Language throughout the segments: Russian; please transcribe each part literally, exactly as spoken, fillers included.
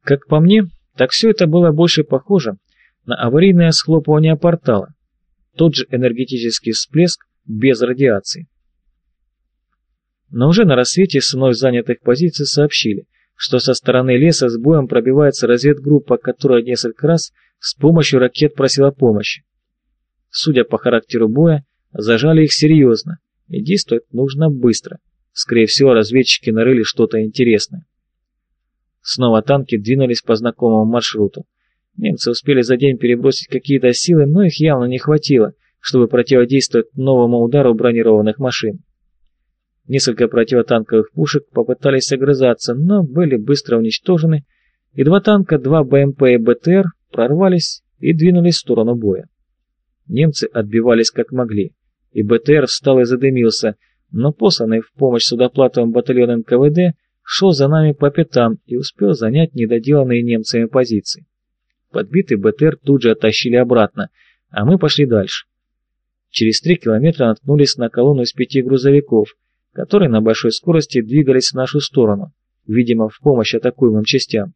Как по мне, так все это было больше похоже на аварийное схлопывание портала, тот же энергетический всплеск без радиации. Но уже на рассвете с вновь занятых позиций сообщили, что со стороны леса с боем пробивается разведгруппа, которая несколько раз с помощью ракет просила помощи. Судя по характеру боя, зажали их серьезно, и действовать нужно быстро. Скорее всего, разведчики нарыли что-то интересное. Снова танки двинулись по знакомому маршруту. Немцы успели за день перебросить какие-то силы, но их явно не хватило, чтобы противодействовать новому удару бронированных машин. Несколько противотанковых пушек попытались огрызаться, но были быстро уничтожены, и два танка, два БМП и БТР прорвались и двинулись в сторону боя. Немцы отбивались как могли, и БТР встал и задымился, но посланный в помощь судоплатовым батальон эн ка вэ дэ шел за нами по пятам и успел занять недоделанные немцами позиции. Подбитый БТР тут же оттащили обратно, а мы пошли дальше. Через три километра наткнулись на колонну из пяти грузовиков, которые на большой скорости двигались в нашу сторону, видимо, в помощь атакуемым частям.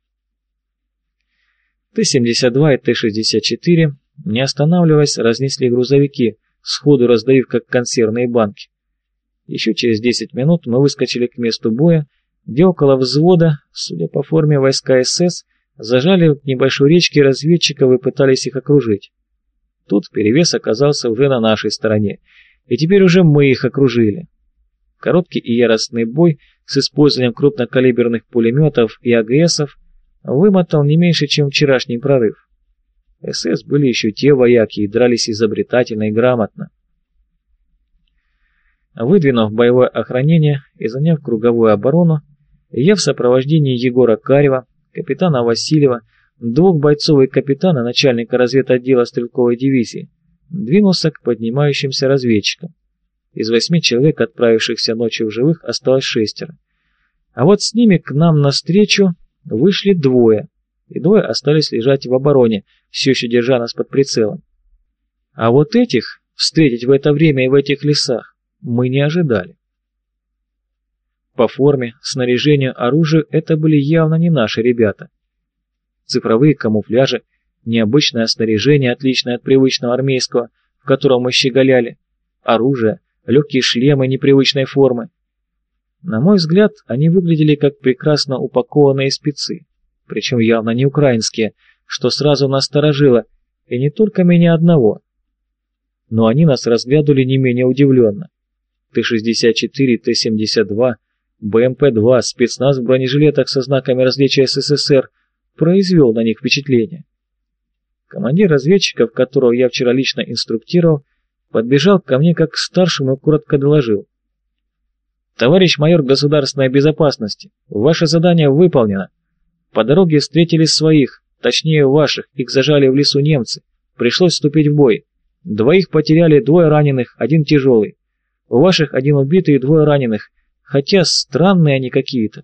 Тэ семьдесят два и Тэ шестьдесят четыре, не останавливаясь, разнесли грузовики, сходу раздавив как консервные банки. Еще через десять минут мы выскочили к месту боя, где около взвода, судя по форме войска эс эс, зажали в небольшой речке разведчиков и пытались их окружить. Тут перевес оказался уже на нашей стороне, и теперь уже мы их окружили. Короткий и яростный бой с использованием крупнокалиберных пулеметов и а гэ эсов вымотал не меньше, чем вчерашний прорыв. эс эс были еще те вояки и дрались изобретательно и грамотно. Выдвинув боевое охранение и заняв круговую оборону, я в сопровождении Егора Карева, капитана Васильева, двух бойцов и капитана, начальника разведотдела стрелковой дивизии, двинулся к поднимающимся разведчикам. Из восьми человек, отправившихся ночью в живых, осталось шестеро. А вот с ними к нам навстречу вышли двое, и двое остались лежать в обороне, все еще держа нас под прицелом. А вот этих встретить в это время и в этих лесах мы не ожидали. По форме, снаряжению, оружию это были явно не наши ребята. Цифровые камуфляжи, необычное снаряжение, отличное от привычного армейского, в котором мы щеголяли, оружие, легкие шлемы непривычной формы. На мой взгляд, они выглядели как прекрасно упакованные спецы, причем явно не украинские, что сразу насторожило, и не только меня одного. Но они нас разглядывали не менее удивленно. Тэ шестьдесят четыре, Тэ семьдесят два, бэ эм пэ два, спецназ в бронежилетах со знаками различия эс эс эс эр произвел на них впечатление. Командир разведчиков, которого я вчера лично инструктировал, подбежал ко мне как к старшему и коротко доложил. «Товарищ майор государственной безопасности, ваше задание выполнено. По дороге встретили своих, точнее ваших, их зажали в лесу немцы. Пришлось вступить в бой. Двоих потеряли, двое раненых, один тяжелый. У ваших один убитый и двое раненых, хотя странные они какие-то».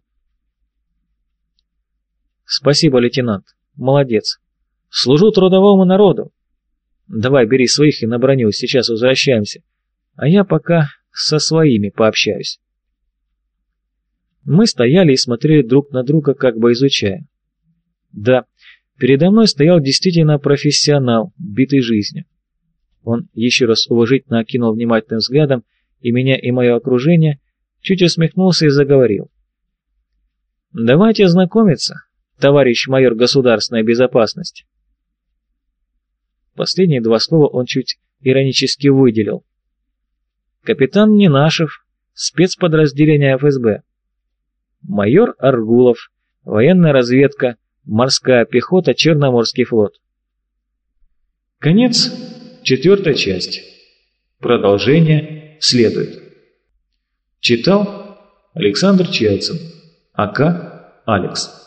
«Спасибо, лейтенант. Молодец. Служу трудовому народу. Давай, бери своих и на броню, сейчас возвращаемся. А я пока со своими пообщаюсь». Мы стояли и смотрели друг на друга, как бы изучая. Да, передо мной стоял действительно профессионал, битый жизнью. Он еще раз уважительно окинул внимательным взглядом и меня, и мое окружение, чуть усмехнулся и заговорил. «Давайте знакомиться, товарищ майор государственной безопасности». Последние два слова он чуть иронически выделил. «Капитан Ненашев, спецподразделение эф эс бэ. Майор Аргулов, военная разведка, морская пехота, Черноморский флот». Конец четвертой части. Продолжение следует. Читал Александр Чайцин, а ка Алекс.